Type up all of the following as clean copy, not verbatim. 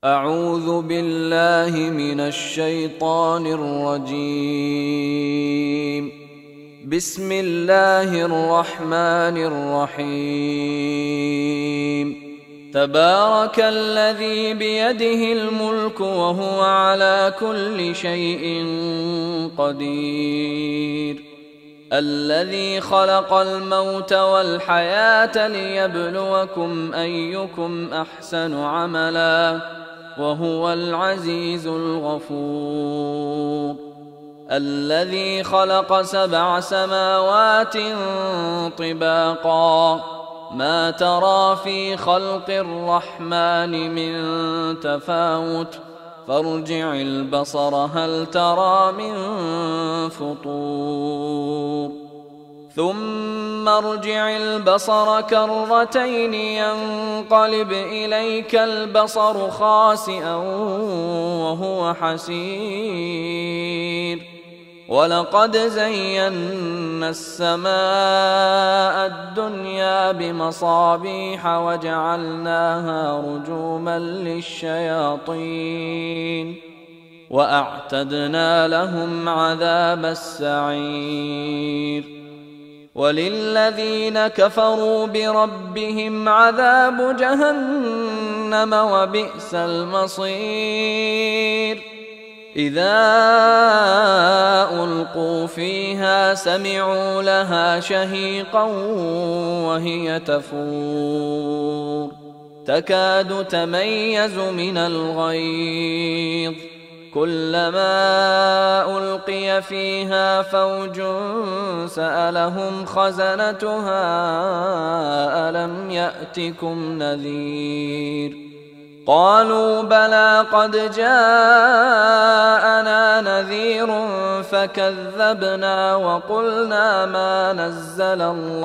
أعوذ بالله من الشيطان الرجيم. بسم الله الرحمن الرحيم. تبارك الذي بيده الملك وهو على كل شيء قدير. الذي خلق الموت والحياة ليبلوكم أيكم أحسن عملا وهو العزيز الغفور. الذي خلق 7 سماوات طباقا ما ترى في خلق الرحمن من تفاوت فارجع البصر هل ترى من فطور ثم ارجع البصر كرتين ينقلب إليك البصر خاسئا وهو حسير. ولقد زينا السماء الدنيا بمصابيح وجعلناها رجوما للشياطين وأعتدنا لهم عذاب السعير. وللذين كفروا بربهم عذاب جهنم وبئس المصير. إذا ألقوا فيها سمعوا لها شهيقا وهي تفور تكاد تميز من الغيظ كلما ألقي فيها فوج سألهم خزنتها ألم يأتكم نذير قالوا بلى قد جاءنا نذير فكذبنا وقلنا ما نزل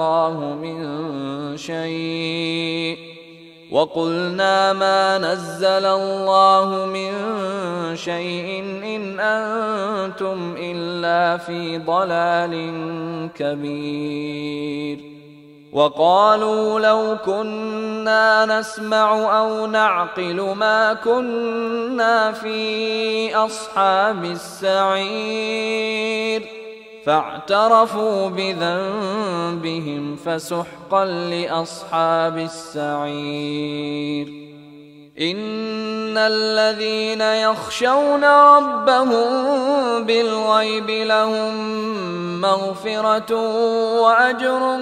الله من شيء إن أنتم إلا في ضلال كبير. وقالوا لو كنا نسمع أو نعقل ما كنا في أصحاب السعير فاعترفوا بذنبهم فسحقا لأصحاب السعير. إن الذين يخشون ربهم بالغيب لهم مغفرة وأجر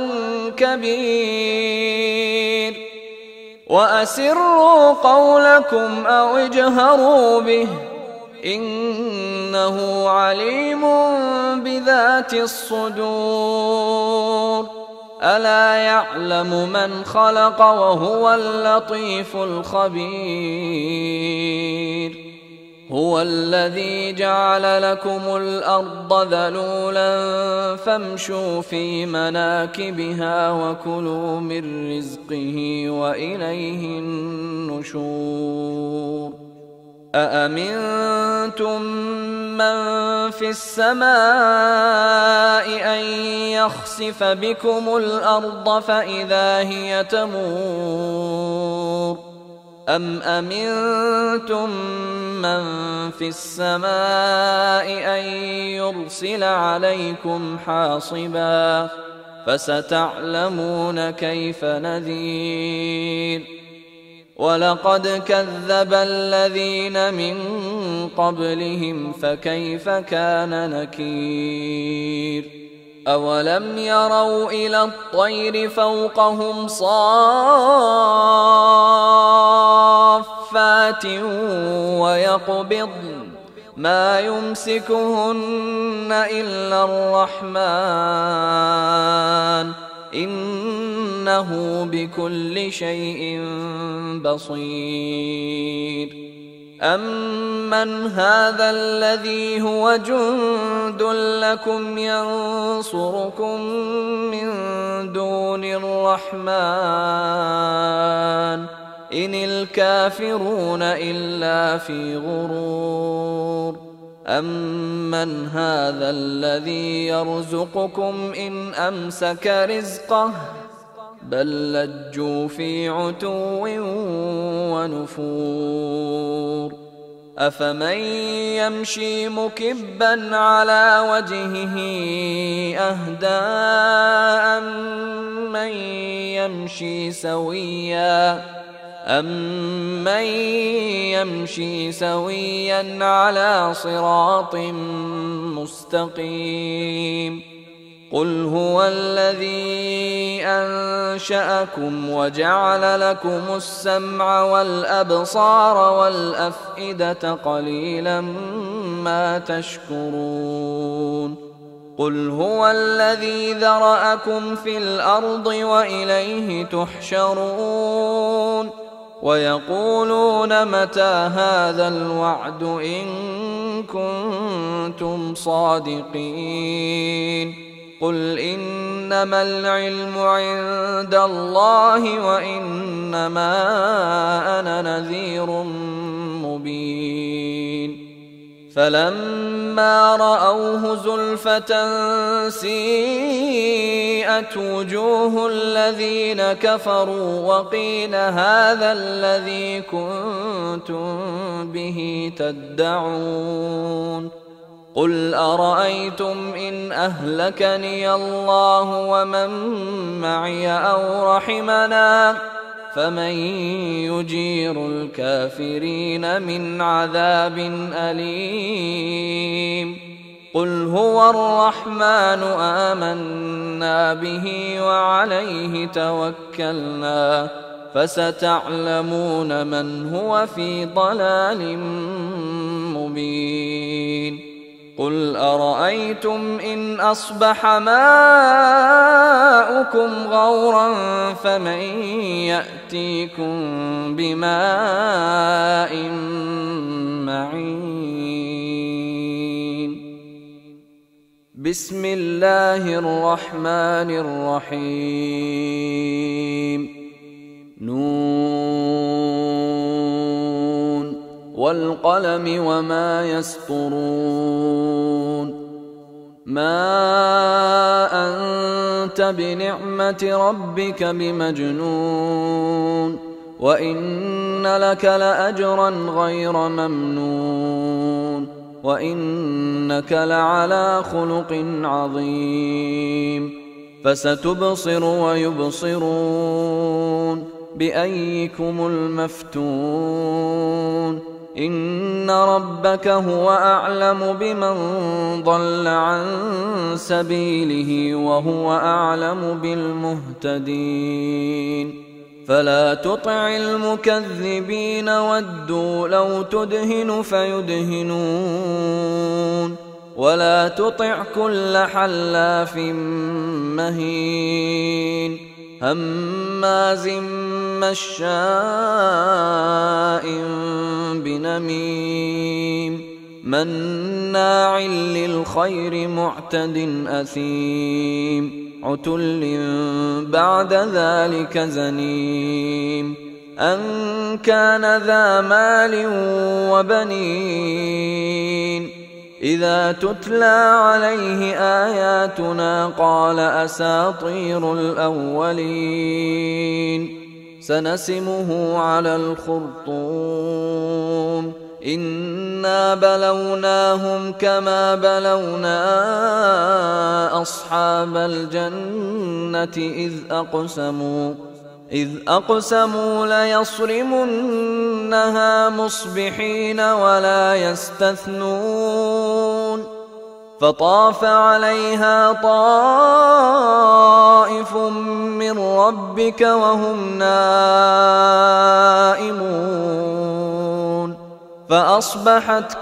كبير. وأسروا قولكم أو اجهروا به إنه عليم بذات الصدور. ألا يعلم من خلق وهو اللطيف الخبير. هو الذي جعل لكم الأرض ذلولا فامشوا في مناكبها وكلوا من رزقه وإليه النشور. أأمنتم من في السماء أن يخسف بكم الأرض فإذا هي تمور أم أمنتم من في السماء أن يرسل عليكم حاصبا فستعلمون كيف نذير. ولقد كذب الذين من قبلهم فكيف كان نكير. أولم يروا إلى الطير فوقهم صافات ويقبضن ما يمسكهن إلا الرحمن إنه بكل شيء بصير. أمن هذا الذي هو جند لكم ينصركم من دون الرحمن إن الكافرون إلا في غرور. أمن هذا الذي يرزقكم إن أمسك رزقه بل لجوا في عتو ونفور أفمن يمشي مكبا على وجهه أهدى أمن يمشي سويا على صراط مستقيم قل هو الذي أنشأكم وجعل لكم السمع والأبصار والأفئدة قليلا ما تشكرون قل هو الذي ذرأكم في الأرض وإليه تحشرون ويقولون متى هذا الوعد إن كنتم صادقين قل إنما العلم عند الله وإنما أنا نذير مبين فلما رأوه زلفة سيئت وجوه الذين كفروا وقيل هذا الذي كنتم به تدعون قل أرأيتم إن أهلكني الله ومن معي أو رحمنا فمن يجير الكافرين من عذاب أليم قل هو الرحمن آمنا به وعليه توكلنا فستعلمون من هو في ضلال مبين قل أرأيتم إن أصبح ماؤكم غورا فمن يأتيكم بماء معين بسم الله الرحمن الرحيم نون والقلم وما يسطرون ما أنت بنعمة ربك بمجنون وإن لك لأجرا غير ممنون وإنك لعلى خلق عظيم فستبصر ويبصرون بأيكم المفتون إن ربك هو أعلم بمن ضل عن سبيله وهو أعلم بالمهتدين فلا تطع المكذبين ودوا لو تدهن فيدهنون ولا تطع كل حلاف مهين هماز مشاء بنميم مناع للخير معتد أثيم عتل بعد ذلك زنيم أن كان ذا مال وبنين إذا تتلى عليه آياتنا قال أساطير الأولين سنسمه على الخرطوم إنا بلوناهم كما بلونا أصحاب الجنة إذ أقسموا ليصرمنها مصبحين ولا يستثنون فطاف عليها طائف من ربك وهم نائمون فأصبحت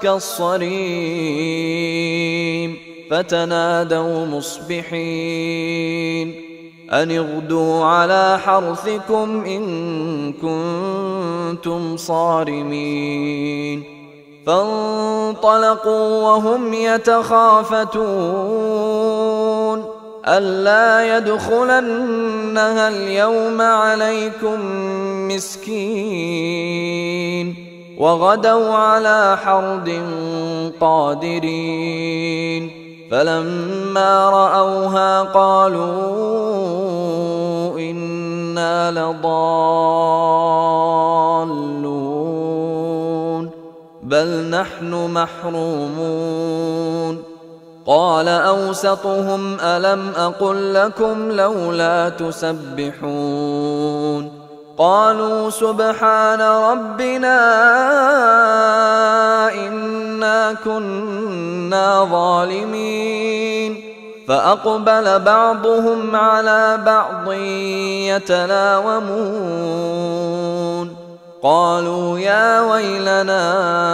كالصريم فتنادوا مصبحين أن اغدوا على حرثكم إن كنتم صارمين فانطلقوا وهم يتخافتون ألا يدخلنها اليوم عليكم مسكين وغدوا على حرد قادرين فلما رأوها قالوا إنا لضالون بل نحن محرومون. قال أوسطهم ألم أقل لكم لولا تسبحون؟ قالوا سبحان ربنا إنا كنا ظالمين. فأقبل بعضهم على بعض يتلاومون قالوا يا ويلنا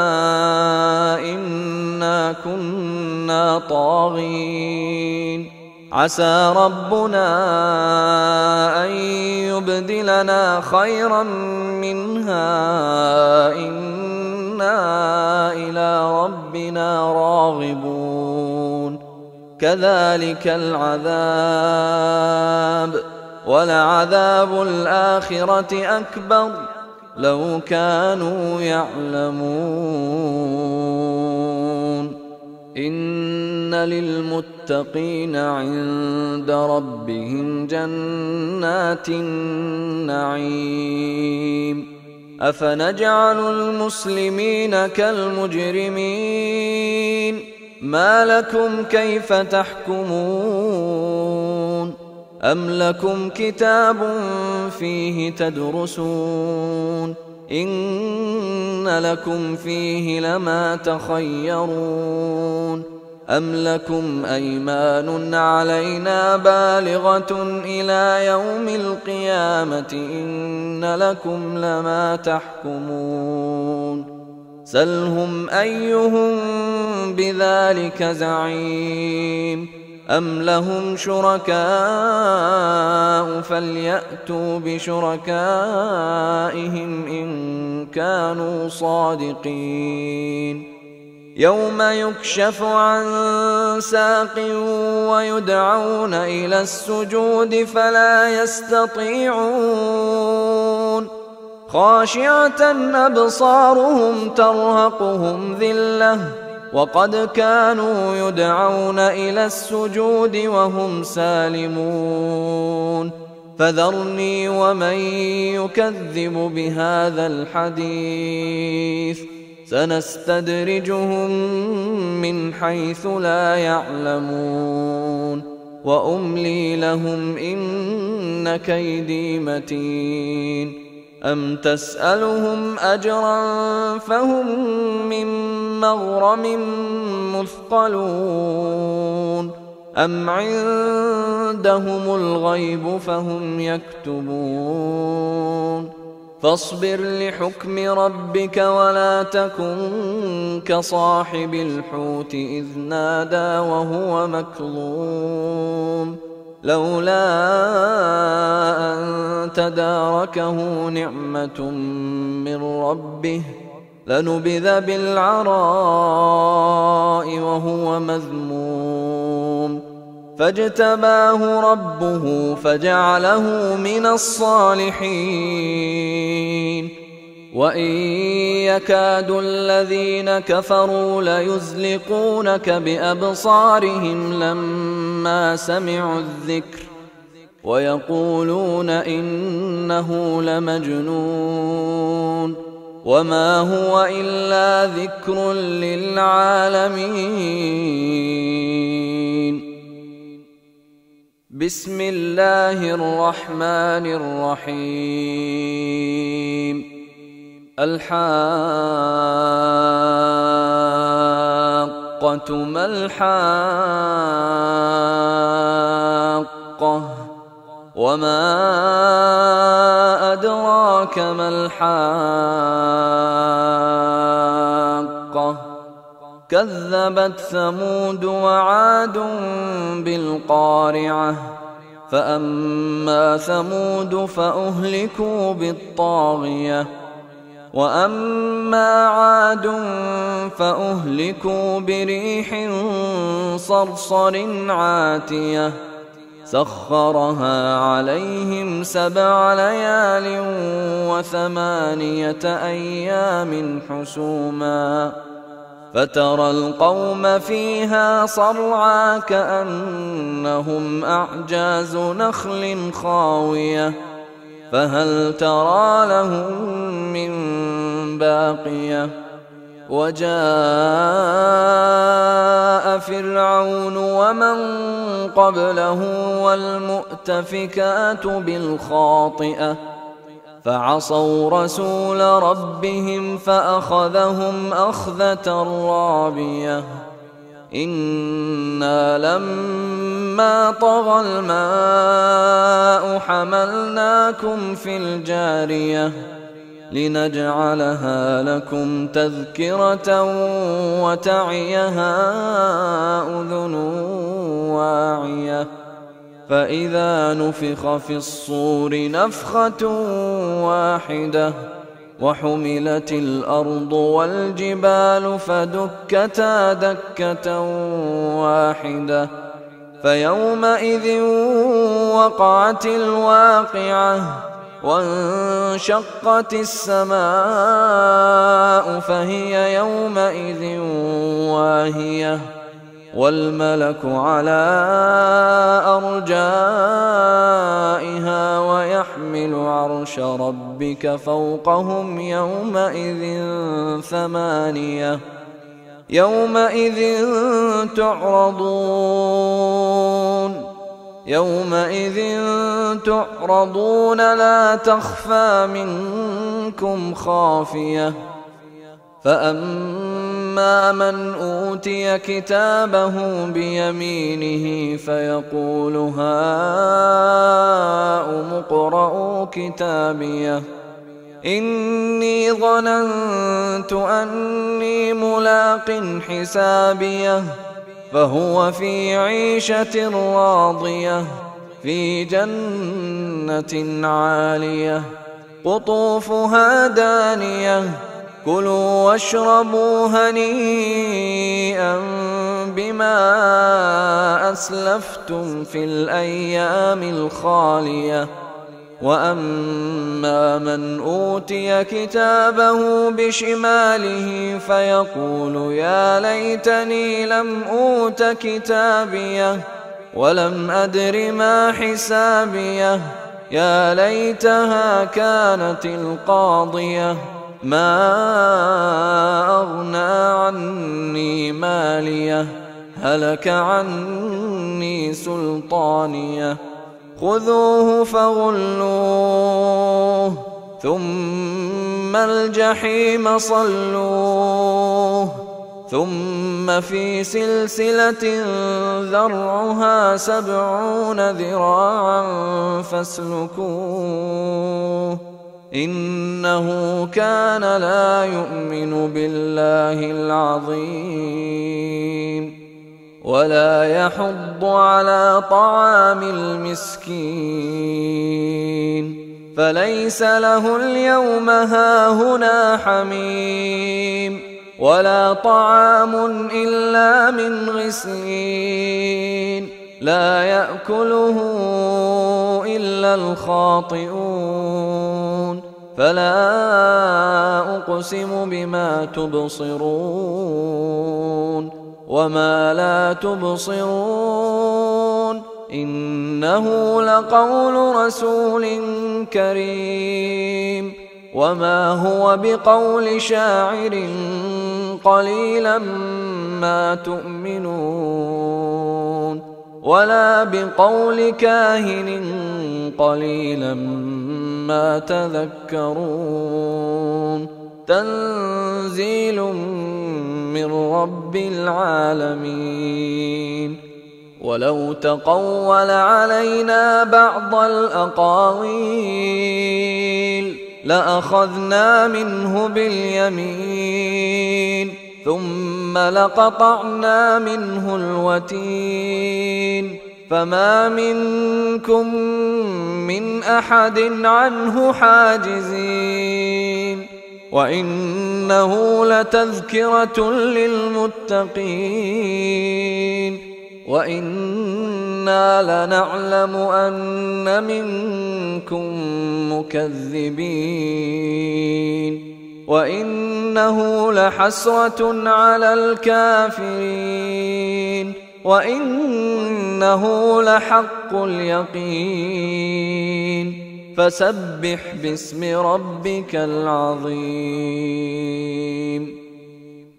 إنا كنا طاغين عسى ربنا أن يبدلنا خيرا منها إنا إلى ربنا راغبون. كذلك العذاب ولعذاب الآخرة أكبر لو كانوا يعلمون. إن للمتقين عند ربهم جنات النعيم. أفنجعل المسلمين كالمجرمين؟ ما لكم كيف تحكمون؟ أم لكم كتاب فيه تدرسون؟ إن لكم فيه لما تخيرون. أم لكم أيمان علينا بالغة إلى يوم القيامة إن لكم لما تحكمون. سلهم أيهم بذلك زعيم. أم لهم شركاء فليأتوا بشركائهم إن كانوا صادقين. يوم يكشف عن ساق ويدعون إلى السجود فلا يستطيعون. خاشعة أبصارهم ترهقهم ذلة وقد كانوا يدعون إلى السجود وهم سالمون. فذرني ومن يكذب بهذا الحديث سنستدرجهم من حيث لا يعلمون وأملي لهم إن كيدي متين. أم تسألهم أجرا فهم من مغرم مثقلون أم عندهم الغيب فهم يكتبون. فاصبر لحكم ربك ولا تكن كصاحب الحوت إذ نادى وهو مكظوم لولا أن تداركه نعمة من ربه لنبذ بالعراء وهو مذموم. فاجتباه ربه فجعله من الصالحين. وإن يكاد الذين كفروا ليزلقونك بأبصارهم لما سمعوا الذكر ويقولون إنه لمجنون وما هو إلا ذكر للعالمين. بسم الله الرحمن الرحيم. الحاقة ما الحاقة وما أدراك ما الحاقة. كذبت ثمود وعاد بالقارعة فأما ثمود فأهلكوا بالطاغية وأما عاد فأهلكوا بريح صرصر عاتية سخرها عليهم 7 ليال و8 أيام حسوما فترى القوم فيها صرعى كأنهم أعجاز نخل خاوية فهل ترى لهم من باقية. وجاء فرعون ومن قبله والمؤتفكات بالخاطئة فعصوا رسول ربهم فأخذهم أخذة رابية إنا لما طغى الماء حملناكم في الجارية لنجعلها لكم تذكرة وتعيها أذن واعية فإذا نفخ في الصور نفخة واحدة وحملت الأرض والجبال فدكتا دكة واحدة فيومئذ وقعت الواقعة وانشقت السماء فهي يومئذ واهية والملك على أرجائها ويحمل عرش ربك فوقهم يومئذ تعرضون لا تخفى منكم خافية فأما من أوتي كتابه بيمينه فيقول هاؤم اقرءوا كتابيه إني ظننت أني ملاق حسابيه فهو في عيشة راضية في جنة عالية قطوفها دانية كلوا واشربوا هنيئا بما أسلفتم في الأيام الخالية وأما من أوتي كتابه بشماله فيقول يا ليتني لم أوت كتابيه ولم أدر ما حسابيه يا ليتها كانت القاضية ما أغنى عني ماليه هلك عني سلطانيه خذوه فغلوه ثم الجحيم صلوه ثم في سلسلة ذرعها 70 ذراعا فاسلكوه إنه كان لا يؤمن بالله العظيم ولا يحض على طعام المسكين فليس له اليوم هاهنا حميم ولا طعام إلا من غسلين لا يأكله إلا الخاطئون فلا أقسم بما تبصرون وما لا تبصرون إنه لقول رسول كريم وما هو بقول شاعر قليلا ما تؤمنون ولا بقول كاهن قليلا ما تذكرون تنزيل من رب العالمين ولو تقول علينا بعض الأقاويل لأخذنا منه باليمين ثم لقطعنا منه الوتين فما منكم من أحد عنه حاجزين وإنه لتذكرة للمتقين وإنا لنعلم أن منكم مكذبين وإنه لحسرة على الكافرين وإنه لحق اليقين فسبح باسم ربك العظيم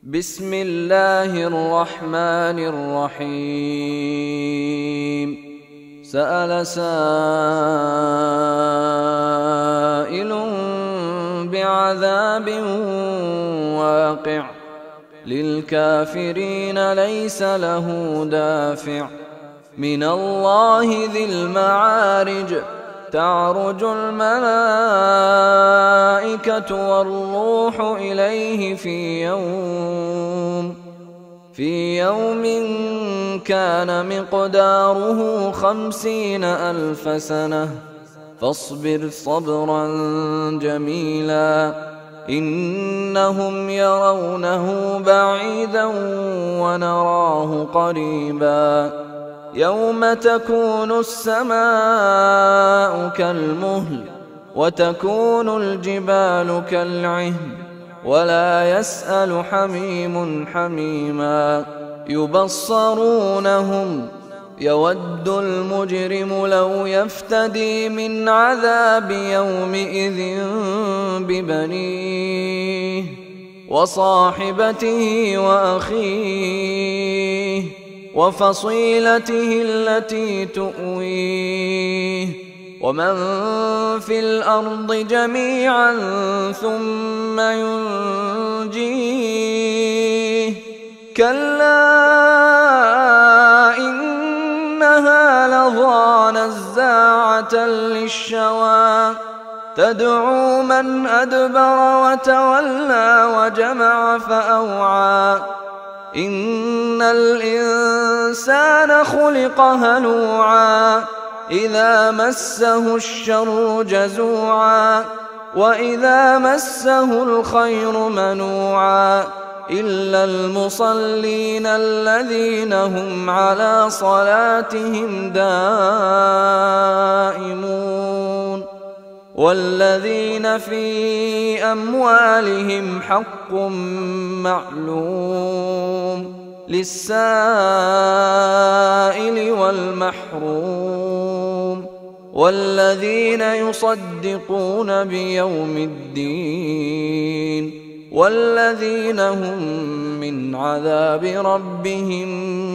بسم الله الرحمن الرحيم سأل سائل بعذاب واقع للكافرين ليس له دافع من الله ذي المعارج تعرج الملائكة والروح إليه في يوم كان مقداره 50,000 سنة فاصبر صبرا جميلا إنهم يرونه بعيدا ونراه قريبا يوم تكون السماء كالمهل وتكون الجبال كالعهن ولا يسأل حميم حميما يبصرونهم يود المجرم لو يفتدي من عذاب يومئذ ببنيه وصاحبته وأخيه وفصيلته التي تؤويه ومن في الأرض جميعا ثم ينجيه كلا إنها لظى نزاعة للشوى تدعو من أدبر وتولى وجمع فأوعى إن الإنسان خلق هلوعا إذا مسه الشر جزوعا وإذا مسه الخير منوعا إلا المصلين الذين هم على صلاتهم دائمون والذين في أموالهم حق معلوم للسائل والمحروم والذين يصدقون بيوم الدين والذين هم من عذاب ربهم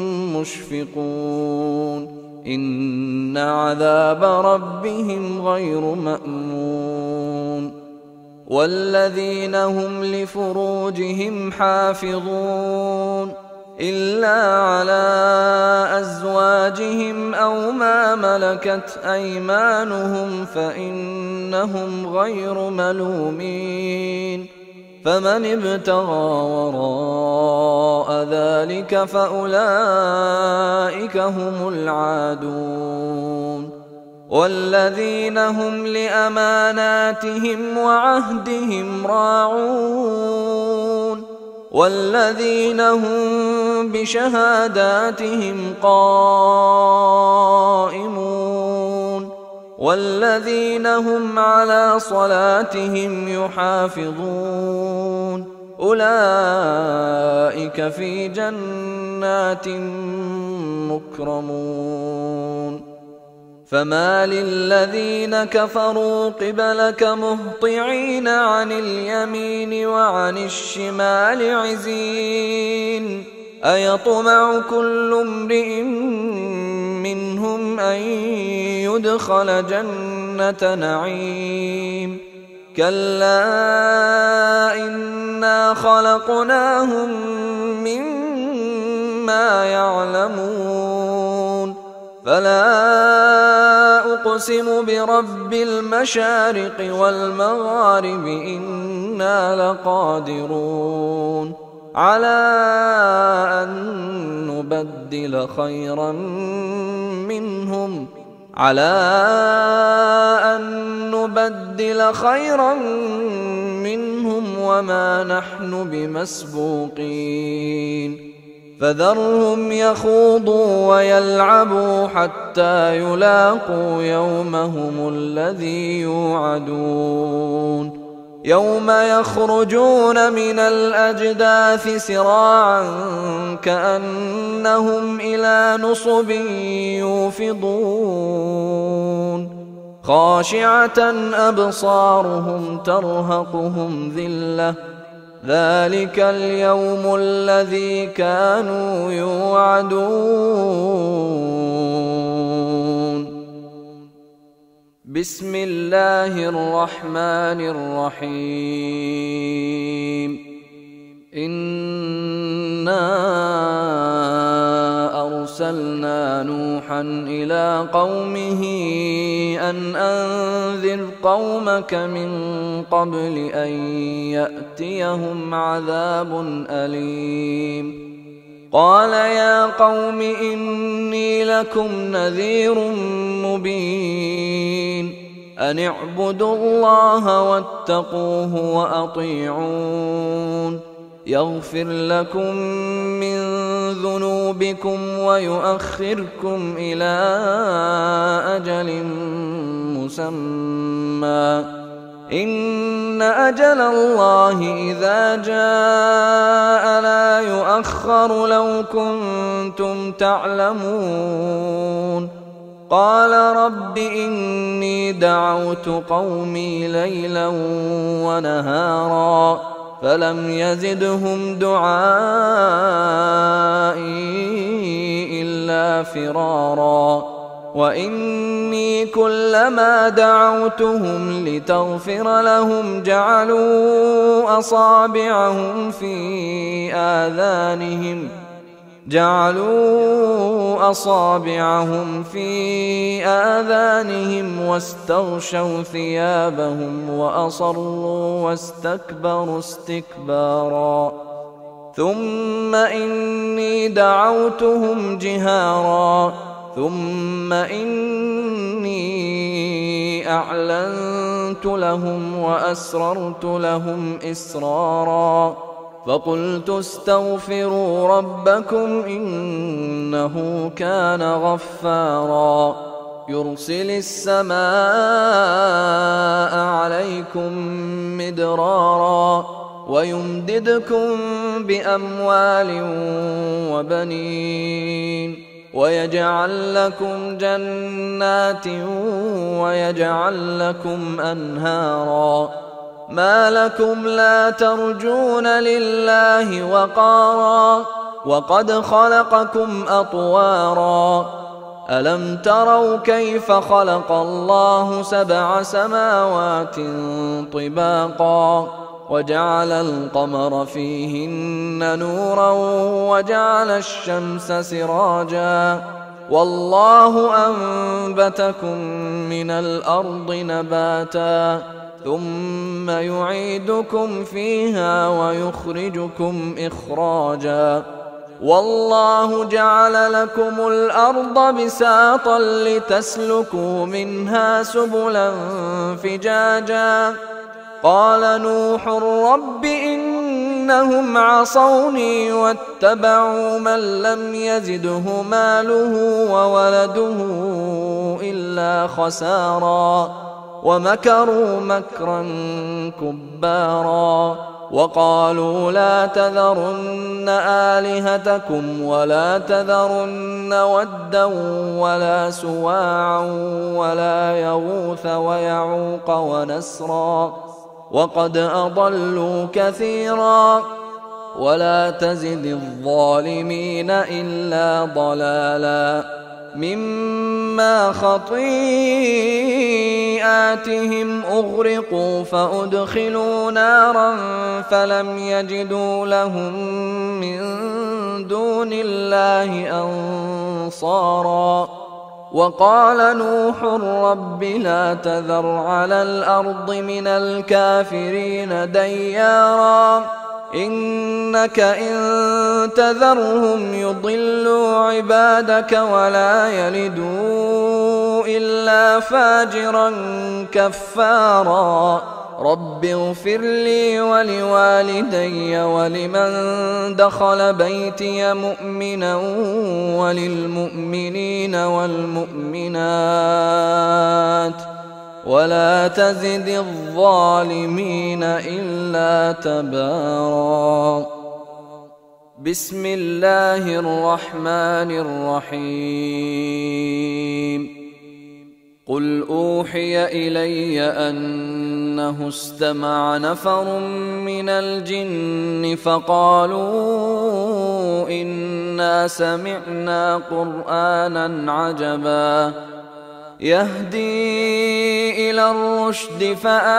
مشفقون إن عذاب ربهم غير مأمون والذين هم لفروجهم حافظون إلا على أزواجهم أو ما ملكت أيمانهم فإنهم غير ملومين فمن ابتغى وراء ذلك فأولئك هم العادون والذين هم لأماناتهم وعهدهم راعون والذين هم بشهاداتهم قائمون والذين هم على صلاتهم يحافظون أولئك في جنات مكرمون فما للذين كفروا قبلك مهطعين عن اليمين وعن الشمال عزين أيطمع كل امرئ منهم أن يدخل جنة نعيم كلا إنا خلقناهم مما يعلمون فلا أقسم برب المشارق والمغارب إنا لقادرون على أن نبدل خيرا منهم وما نحن بمسبوقين فذرهم يخوضوا ويلعبوا حتى يلاقوا يومهم الذي يوعدون يوم يخرجون من الأجداث سراعا كأنهم إلى نصب يوفضون خاشعة أبصارهم ترهقهم ذلة ذلك اليوم الذي كانوا يوعدون. بسم الله الرحمن الرحيم. إنا أرسلنا نوحا إلى قومه أن أنذر قومك من قبل أن يأتيهم عذاب أليم. قال يا قوم إني لكم نذير مبين أن اعبدوا الله واتقوه وأطيعون يغفر لكم من ذنوبكم ويؤخركم إلى أجل مسمى إن أجل الله إذا جاء لا يؤخر لو كنتم تعلمون. قال رب إني دعوت قومي ليلا ونهارا فلم يزدهم دعائي إلا فرارا وإني كلما دعوتهم لتغفر لهم جعلوا أصابعهم في آذانهم واستغشوا ثيابهم وأصروا واستكبروا استكبارا ثم إني دعوتهم جهارا ثم إني أعلنت لهم وأسررت لهم إسرارا فقلت استغفروا ربكم إنه كان غفارا يرسل السماء عليكم مدرارا ويمددكم بأموال وبنين ويجعل لكم جنات ويجعل لكم أنهارا ما لكم لا ترجون لله وقارا وقد خلقكم أطوارا ألم تروا كيف خلق الله 7 سماوات طباقا وجعل القمر فيهن نورا وجعل الشمس سراجا والله أنبتكم من الأرض نباتا ثم يعيدكم فيها ويخرجكم إخراجا والله جعل لكم الأرض بساطا لتسلكوا منها سبلا فجاجا قال نوح رب إنهم عصوني واتبعوا من لم يزده ماله وولده إلا خسارا ومكروا مكرا كبارا وقالوا لا تذرن آلهتكم ولا تذرن ودا ولا سواعا ولا يغوث ويعوق ونسرا وقد أضلوا كثيرا ولا تزد الظالمين إلا ضلالا مما خطيئاتهم أغرقوا فأدخلوا نارا فلم يجدوا لهم من دون الله أنصارا وقال نوح رب لا تذر على الأرض من الكافرين ديارا إنك إن تذرهم يضلوا عبادك ولا يلدوا إلا فاجرا كفارا رب اغفر لي ولوالدي ولمن دخل بيتي مؤمنا وللمؤمنين والمؤمنات ولا تزد الظالمين إلا تبارا بسم الله الرحمن الرحيم قل أوحي إلي أنه استمع نفر من الجن فقالوا إنا سمعنا قرآنا عجبا يهدي إلى الرشد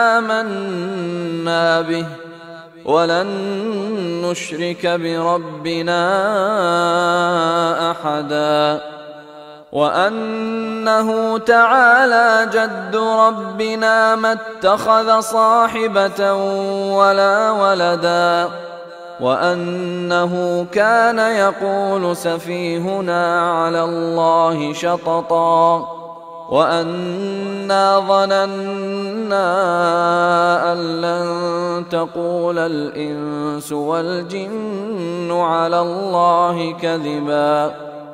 فآمنا به ولن نشرك بربنا أحدا وأنه تعالى جد ربنا ما اتخذ صاحبة ولا ولدا وأنه كان يقول سفيهنا على الله شططا وأنا ظننا أن لن تقول الإنس والجن على الله كذبا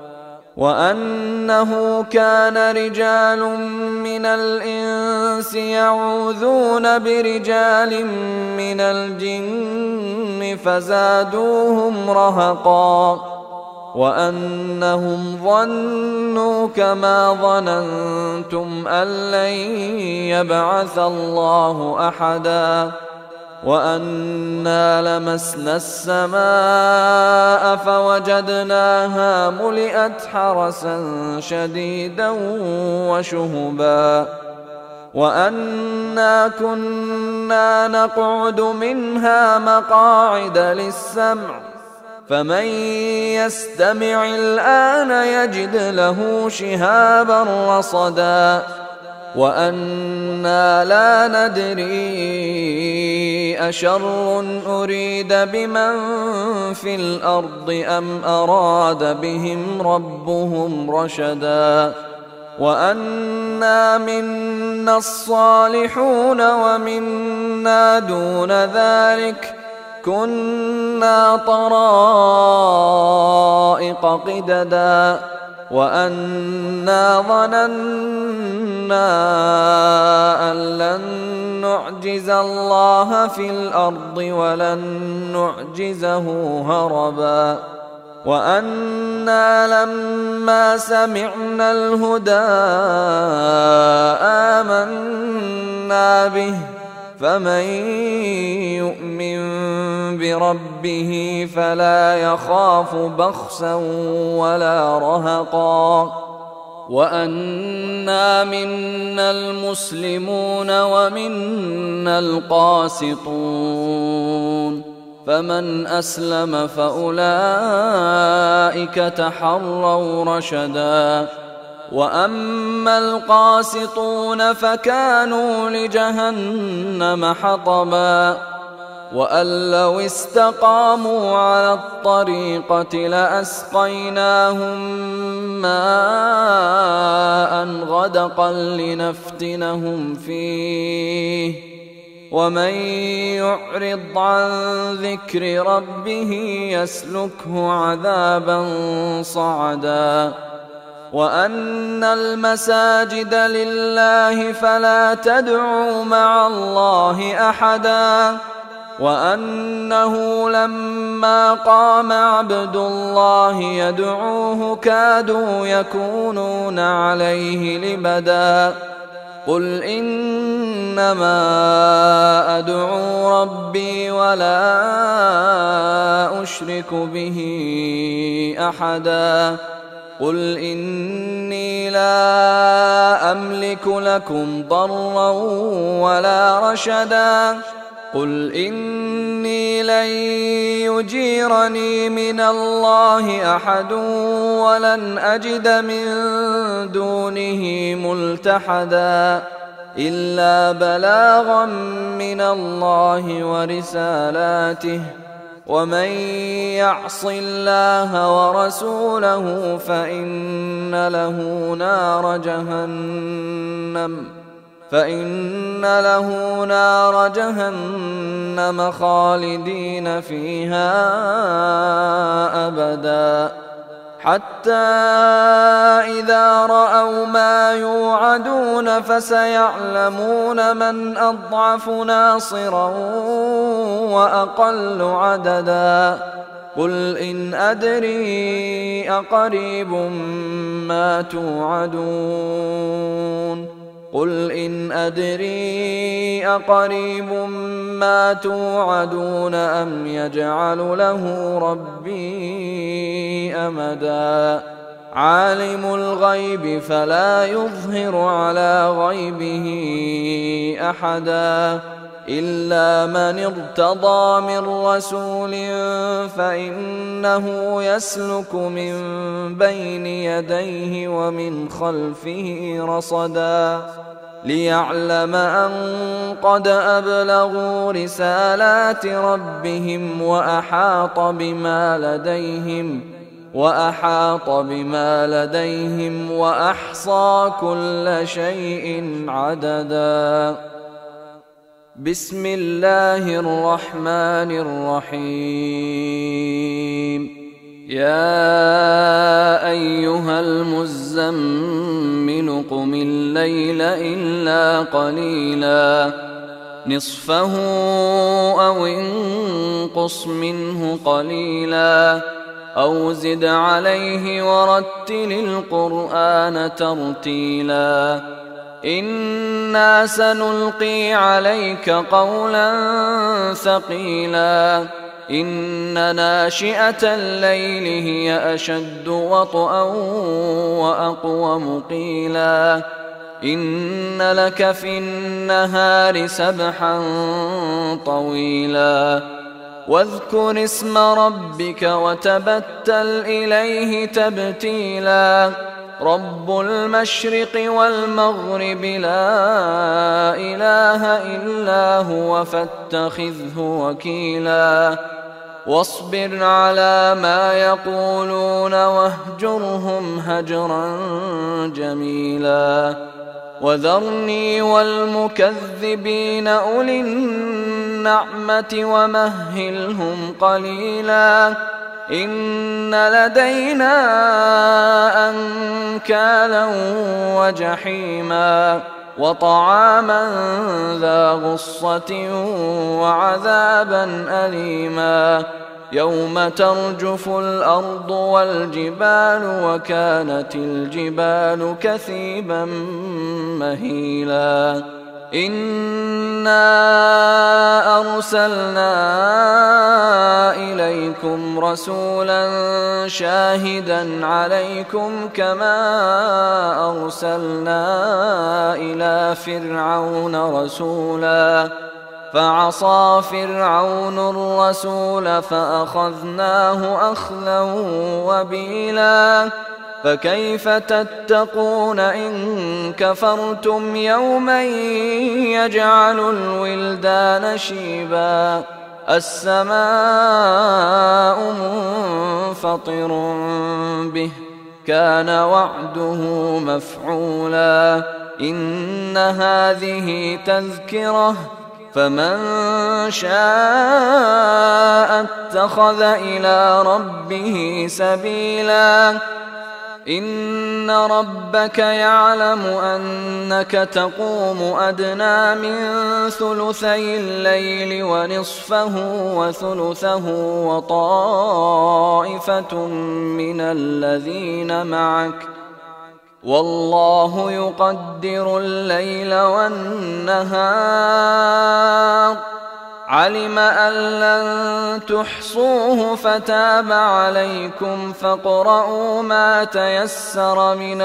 وأنه كان رجال من الإنس يعوذون برجال من الجن فزادوهم رهقا وأنهم ظنوا كما ظننتم أن لن يبعث الله أحدا وأنا لمسنا السماء فوجدناها ملئت حرسا شديدا وشهبا وأنا كنا نقعد منها مقاعد للسمع فمن يستمع الآن يجد له شهابا رصدا وأنا لا ندري أشر أريد بمن في الأرض أم أراد بهم ربهم رشدا وأنا منا الصالحون ومنا دون ذلك كنا طرائق قددا وأنا ظننا أن لن نعجز الله في الأرض ولن نعجزه هربا وأنا لما سمعنا الهدى آمنا به فمن يؤمن بربه فلا يخاف بخسا ولا رهقا وأنا منا المسلمون ومنا القاسطون فمن أسلم فأولئك تحروا رشدا وأما القاسطون فكانوا لجهنم حطبا وأن لو استقاموا على الطريقة لأسقيناهم ماء غدقا لنفتنهم فيه ومن يعرض عن ذكر ربه يسلكه عذابا صعدا وأن المساجد لله فلا تدعوا مع الله أحدا وأنه لما قام عبد الله يدعوه كادوا يكونون عليه لبدا قل إنما أدعو ربي ولا أشرك به أحدا قل إني لا أملك لكم ضرا ولا رشدا قل إني لن يجيرني من الله أحد ولن أجد من دونه ملتحدا إلا بلاغا من الله ورسالاته ومن يعص الله ورسوله فإن له نار جهنم خالدين فيها أبدا حتى إذا رأوا ما يوعدون فسيعلمون من أضعف ناصرا وأقل عددا قل إن أدري أقريب ما توعدون قل إن أدري أقريب ما توعدون أم يجعل له ربي أمدا عالم الغيب فلا يظهر على غيبه أحدا إلا من ارتضى من رسول فإنه يسلك من بين يديه ومن خلفه رصدا ليعلم أن قد أبلغوا رسالات ربهم وأحاط بما لديهم وأحصى كل شيء عددا. بسم الله الرحمن الرحيم. يا أيها المزمل قم الليل إلا قليلا نصفه أو انقص منه قليلا أو زد عليه ورتل القرآن ترتيلا إنا سنلقي عليك قولا ثقيلا إن ناشئة الليل هي أشد وطئا وأقوم قيلا إن لك في النهار سبحا طويلا واذكر اسم ربك وتبتل إليه تبتيلا رب المشرق والمغرب لا إله إلا هو فاتخذه وكيلا واصبر على ما يقولون واهجرهم هجرا جميلا وذرني والمكذبين أولي النعمة ومهلهم قليلا إن لدينا أنكالا وجحيما وطعاما ذا غصة وعذابا أليما يوم ترجف الأرض والجبال وكانت الجبال كثيبا مهيلا إنا أرسلنا إليكم رسولا شاهدا عليكم كما أرسلنا إلى فرعون رسولا فعصى فرعون الرسول فأخذناه أخذا وبيلا فكيف تتقون إن كفرتم يوما يجعل الولدان شيبا السماء منفطر به كان وعده مفعولا إن هذه تذكرة فمن شاء اتخذ إلى ربه سبيلا إن ربك يعلم أنك تقوم أدنى من ثلثي الليل ونصفه وثلثه وطائفة من الذين معك والله يقدر الليل والنهار علم أن لن تحصوه فتاب عليكم فاقرؤوا ما تيسر من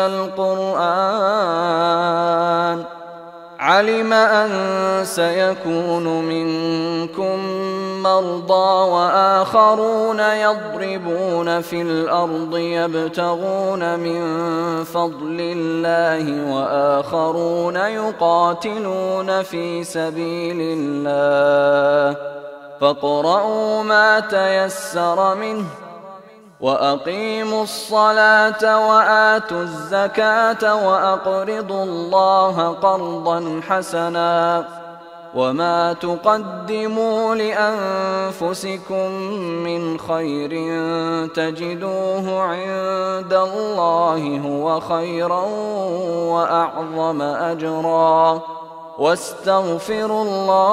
القرآن علم أن سيكون منكم مرضى وآخرون يضربون في الأرض يبتغون من فضل الله وآخرون يقاتلون في سبيل الله فاقرؤوا ما تيسر منه وأقيموا الصلاة وآتوا الزكاة وأقرضوا الله قرضا حسنا وما تقدموا لأنفسكم من خير تجدوه عند الله هو خيرا وأعظم أجرا واستغفروا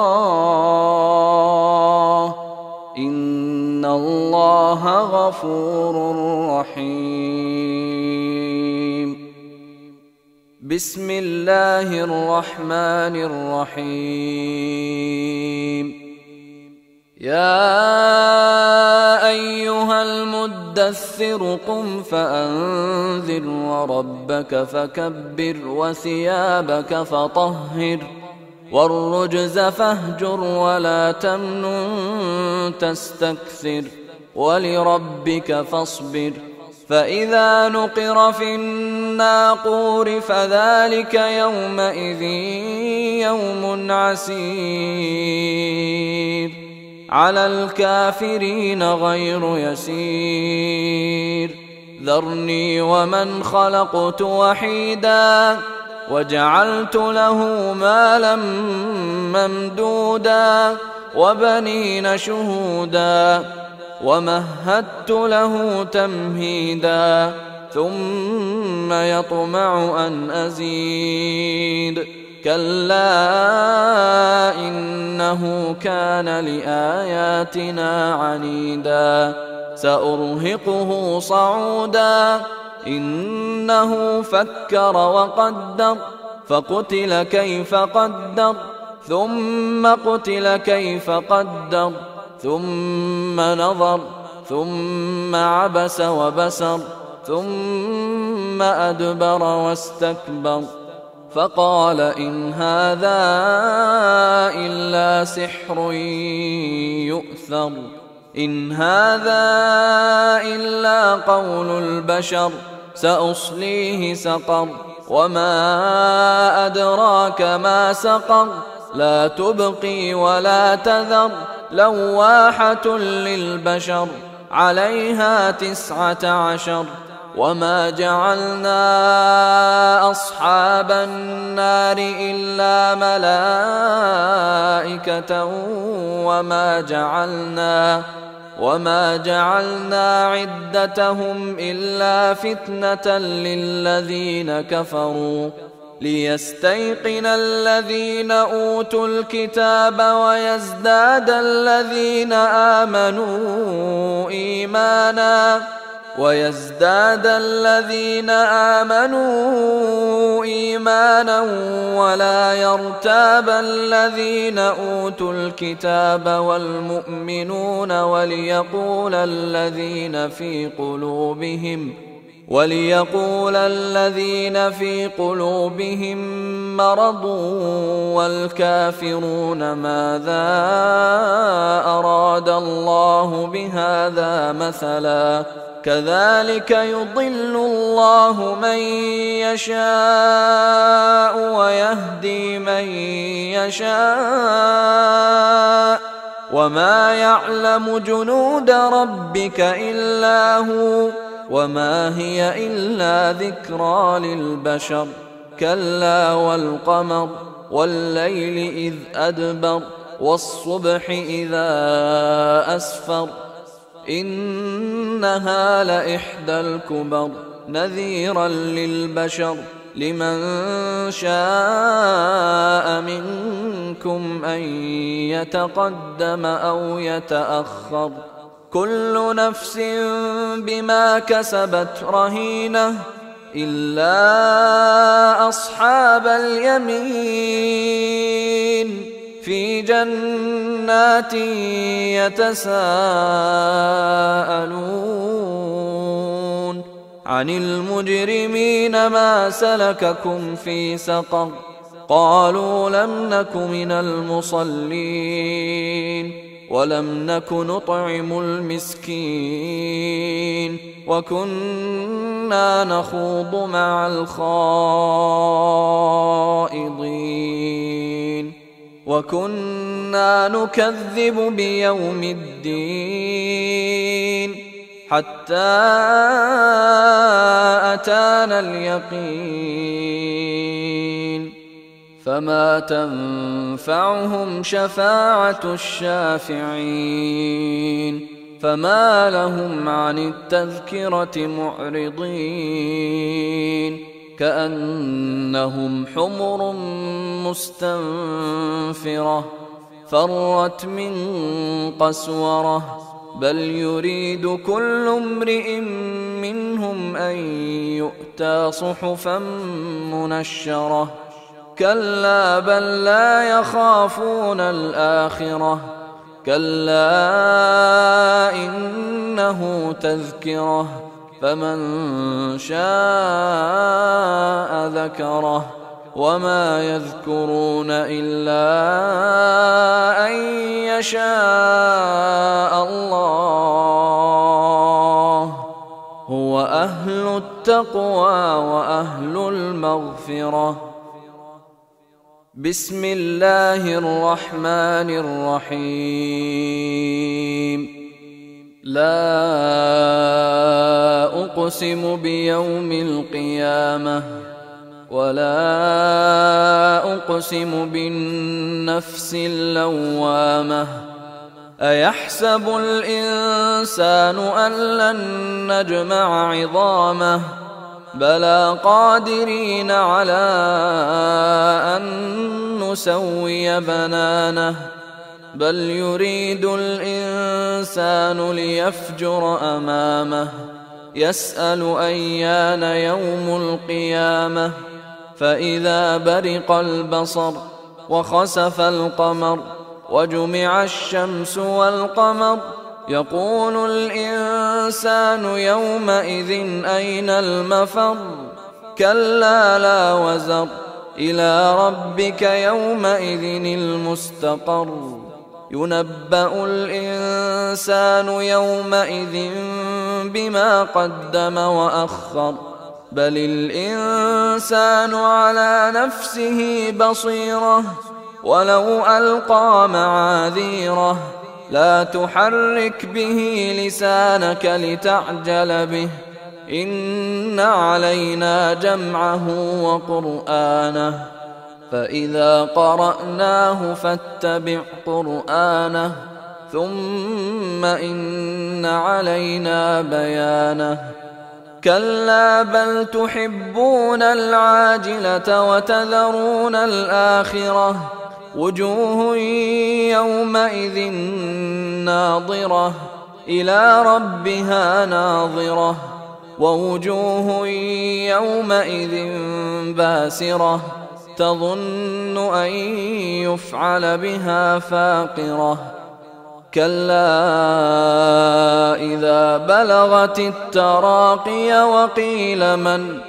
الله إن الله غفور رحيم بسم الله الرحمن الرحيم يا أيها المدثر قم فأنذر وربك فكبر وثيابك فطهر والرجز فاهجر ولا تمنن تستكثر ولربك فاصبر فإذا نقر في الناقور فذلك يومئذ يوم عسير على الكافرين غير يسير ذرني ومن خلقت وحيدا وجعلت له مالا ممدودا وبنين شهودا ومهدت له تمهيدا ثم يطمع أن أزيد كلا إنه كان لآياتنا عنيدا سأرهقه صعودا إنه فكر وقدر فقتل كيف قدر ثم قتل كيف قدر ثم نظر ثم عبس وبسر ثم أدبر واستكبر فقال إن هذا إلا سحر يؤثر إن هذا إلا قول البشر سأصليه سقر وما أدراك ما سقر لا تبقي ولا تذر لواحة للبشر عليها 19 وما جعلنا أصحاب النار إلا ملائكة وما جعلنا عدتهم إلا فتنة للذين كفروا ليستيقن الذين أوتوا الكتاب ويزداد الذين آمنوا إيمانا ولا يرتاب الذين أوتوا الكتاب والمؤمنون وليقول الذين في قلوبهم مرض والكافرون ماذا أراد الله بهذا مثلا كذلك يضل الله من يشاء ويهدي من يشاء وما يعلم جنود ربك إلا هو وما هي إلا ذكرى للبشر كلا والقمر والليل إذ أدبر والصبح إذا أسفر إنها لإحدى الكبر نذيرا للبشر لمن شاء منكم أن يتقدم أو يتأخر كل نفس بما كسبت رهينة إلا أصحاب اليمين في جنات يتساءلون عن المجرمين ما سلككم في سقر قالوا لم نك من المصلين ولم نك نطعم المسكين وكنا نخوض مع الخائضين وكنا نكذب بيوم الدين حتى أتانا اليقين فما تنفعهم شفاعة الشافعين فما لهم عن التذكرة معرضين كأنهم حمر مستنفرة فرت من قسورة بل يريد كل امرئ منهم أن يؤتى صحفا منشرة كلا بل لا يخافون الآخرة كلا إنه تذكرة فمن شاء ذكره وما يذكرون إلا أن يشاء الله هو أهل التقوى وأهل المغفرة. بسم الله الرحمن الرحيم. لا أقسم بيوم القيامة ولا أقسم بالنفس اللوامة أيحسب الإنسان أن لن نجمع عظامه بلى قادرين على أن نسوي بنانه بل يريد الإنسان ليفجر أمامه يسأل أيان يوم القيامة فإذا برق البصر وخسف القمر وجمع الشمس والقمر يقول الإنسان يومئذ أين المفر كلا لا وزر إلى ربك يومئذ المستقر ينبأ الإنسان يومئذ بما قدم وأخر بل الإنسان على نفسه بصيرة ولو ألقى معاذيره لا تحرك به لسانك لتعجل به إن علينا جمعه وقرآنه فإذا قرأناه فاتبع قرآنه ثم إن علينا بيانه كلا بل تحبون العاجلة وتذرون الآخرة وجوه يومئذ ناظرة إلى ربها ناظرة ووجوه يومئذ باسرة تظن أن يفعل بها فاقرة كلا إذا بلغت التراقي وقيل من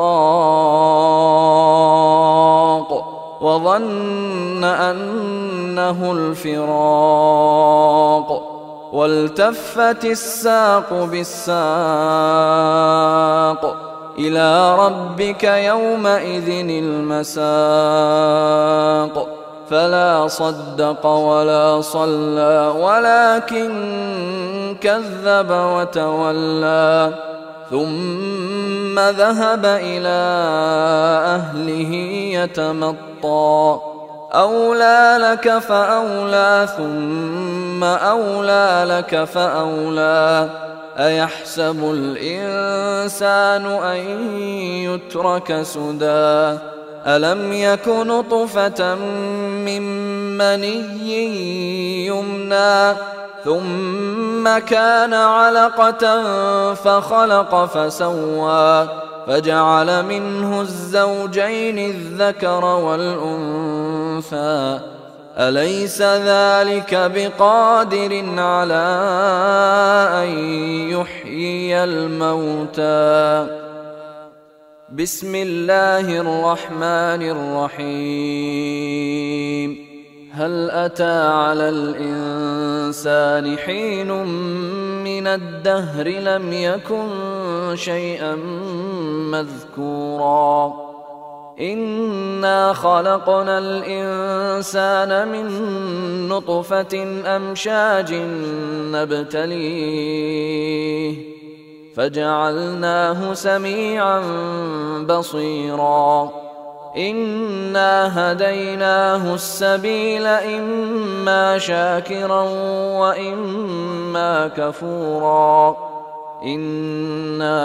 راق وظن أنه الفراق والتفت الساق بالساق إلى ربك يومئذ المساق فلا صدق ولا صلى ولكن كذب وتولى ثم ذهب إلى أهله يتمطى أولى لك فأولى ثم أولى لك فأولى أيحسب الإنسان أن يترك سدى ألم يك نطفة من مني يمنى ثم كان علقة فخلق فسوى فجعل منه الزوجين الذكر والأنثى أليس ذلك بقادر على أن يحيي الموتى. بسم الله الرحمن الرحيم. هل أتى على الإنسان حين من الدهر لم يكن شيئا مذكورا إنا خلقنا الإنسان من نطفة أمشاج نبتليه فجعلناه سميعا بصيرا إنا هديناه السبيل إما شاكرا وإما كفورا إنا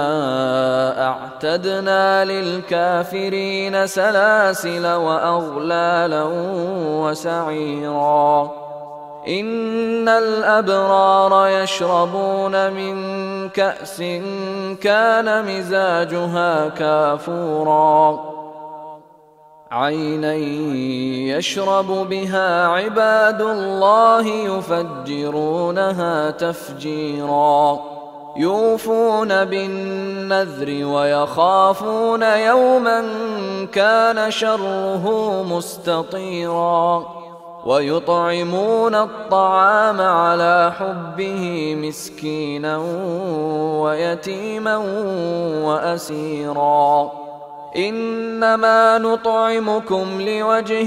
أعتدنا للكافرين سلاسل وأغلالا وسعيرا إن الأبرار يشربون من كأس كان مزاجها كافورا عينا يشرب بها عباد الله يفجرونها تفجيرا يوفون بالنذر ويخافون يوما كان شره مستطيرا ويطعمون الطعام على حبه مسكينا ويتيما وأسيرا إنما نطعمكم لوجه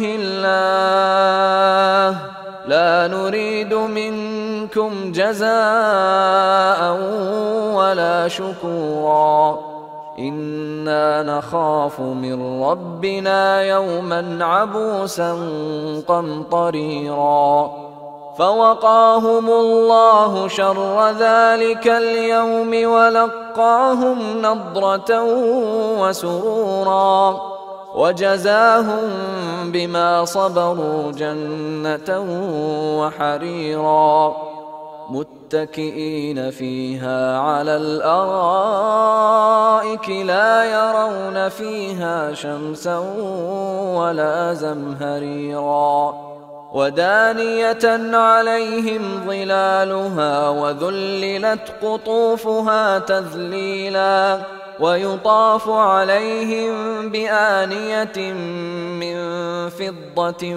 الله لا نريد منكم جزاء ولا شكورا إنا نخاف من ربنا يوما عبوسا قمطريرا فوقاهم الله شر ذلك اليوم ولقاهم نضرة وسرورا وجزاهم بما صبروا جنة وحريرا متكئين فيها على الأرائك لا يرون فيها شمسا ولا زمهريرا ودانية عليهم ظلالها وذللت قطوفها تذليلا ويطاف عليهم بآنية من فضة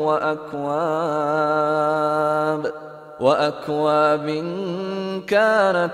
وأكواب كانت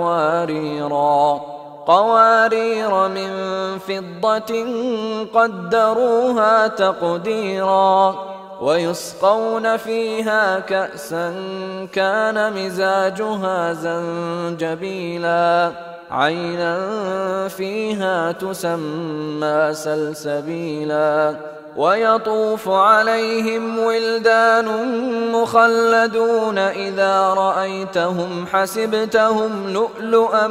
قوارير من فضة قدروها تقديرا ويسقون فيها كأسا كان مزاجها زنجبيلا عينا فيها تسمى سلسبيلا ويطوف عليهم ولدان مخلدون إذا رأيتهم حسبتهم لؤلؤا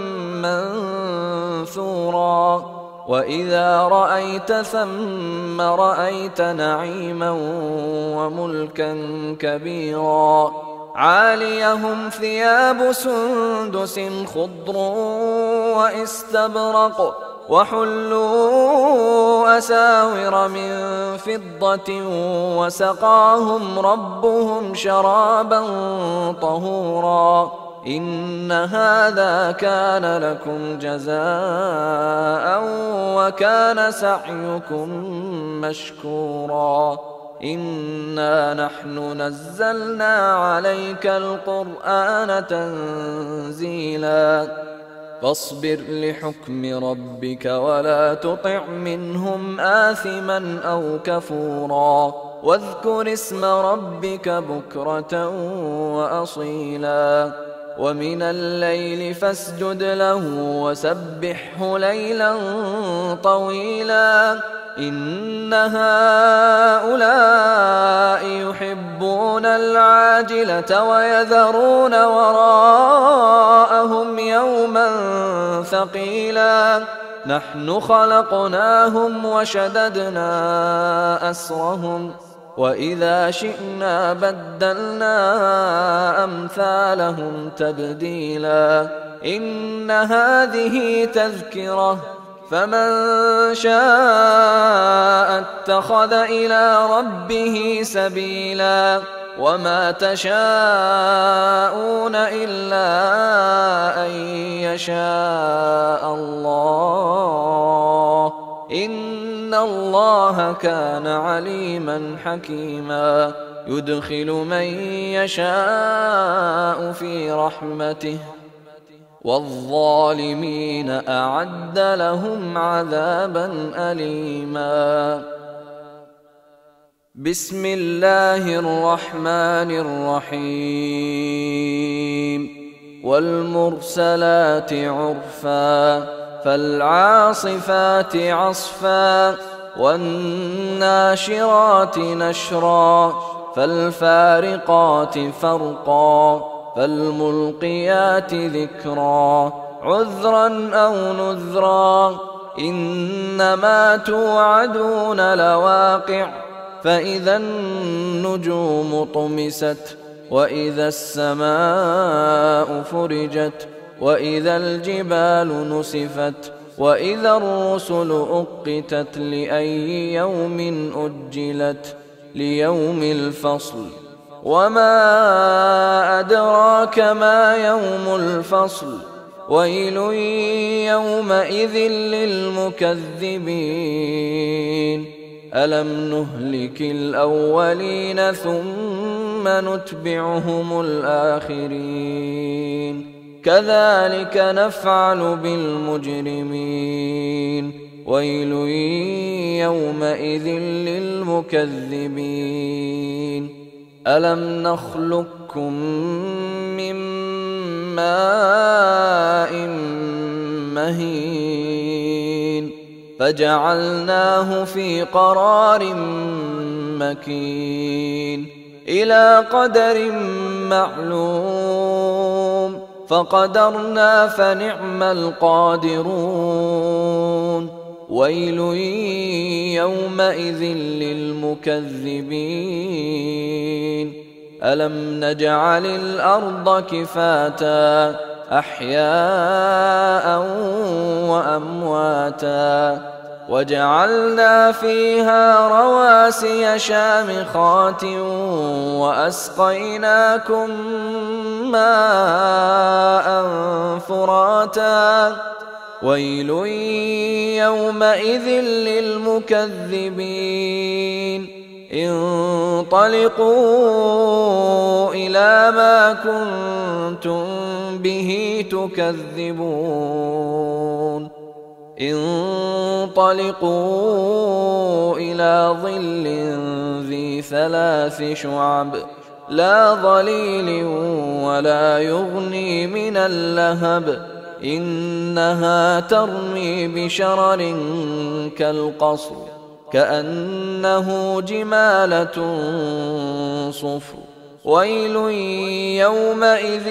منثورا وإذا رأيت ثم رأيت نعيما وملكا كبيرا عاليهم ثياب سندس خضر واستبرق وحلوا أساور من فضة وسقاهم ربهم شرابا طهورا إن هذا كان لكم جزاء وكان سعيكم مشكورا إنا نحن نزلنا عليك القرآن تنزيلا فاصبر لحكم ربك ولا تطع منهم آثما أو كفورا واذكر اسم ربك بكرة وأصيلا ومن الليل فاسجد له وسبحه ليلا طويلا إن هؤلاء يحبون العاجلة ويذرون وراءهم يوما ثقيلا نحن خلقناهم وشددنا أسرهم وإذا شئنا بدلنا أمثالهم تبديلا إن هذه تذكرة فمن شاء اتخذ إلى ربه سبيلا وما تشاءون إلا أن يشاء الله إن الله كان عليما حكيما يدخل من يشاء في رحمته والظالمين أعد لهم عذابا أليما بسم الله الرحمن الرحيم والمرسلات عرفا فالعاصفات عصفا والناشرات نشرا فالفارقات فرقا فالملقيات ذكرا عذرا أو نذرا إنما توعدون لواقع فإذا النجوم طمست وإذا السماء فرجت وإذا الجبال نسفت وإذا الرسل أقتت لأي يوم أجلت ليوم الفصل وما أدراك ما يوم الفصل ويل يومئذ للمكذبين ألم نهلك الأولين ثم نتبعهم الآخرين كذلك نفعل بالمجرمين ويل يومئذ للمكذبين ألم نخلقكم من ماء مهين فجعلناه في قرار مكين إلى قدر معلوم فقدرنا فنعم القادرون ويل يومئذ للمكذبين ألم نجعل الأرض كفاتا أحياء وأمواتا وجعلنا فيها رواسي شامخات وأسقيناكم ماء فراتا ويل يومئذ للمكذبين انطلقوا إلى ما كنتم به تكذبون انطلقوا إلى ظل ذي 3 شعب لا ظليل ولا يغني من اللهب إنها ترمي بشرر كالقصر كأنه جمالة صفر ويل يومئذ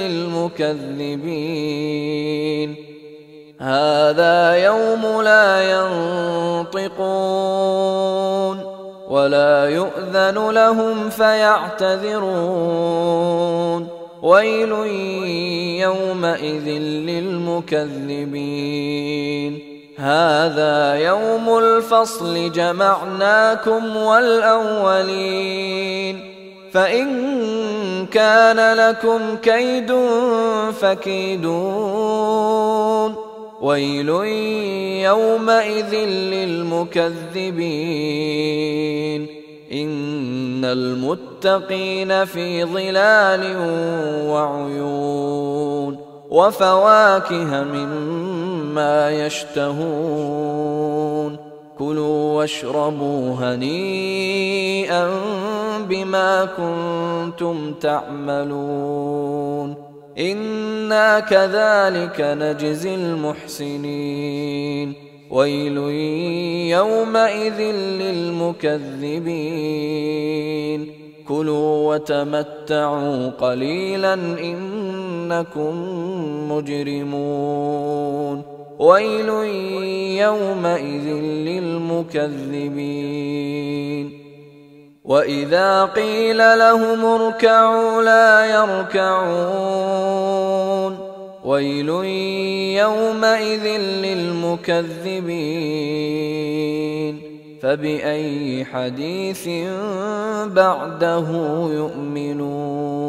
للمكذبين هذا يوم لا ينطقون ولا يؤذن لهم فيعتذرون ويل يومئذ للمكذبين هذا يوم الفصل جمعناكم والأولين فإن كان لكم كيد فكيدون ويل يومئذ للمكذبين إن المتقين في ظلال وعيون وفواكه مما يشتهون كلوا واشربوا هنيئا بما كنتم تعملون إنا كذلك نجزي المحسنين ويل يومئذ للمكذبين كلوا وتمتعوا قليلا إنكم مجرمون ويل يومئذ للمكذبين وإذا قيل لهم اركعوا لا يركعون ويل يومئذ للمكذبين فبأي حديث بعده يؤمنون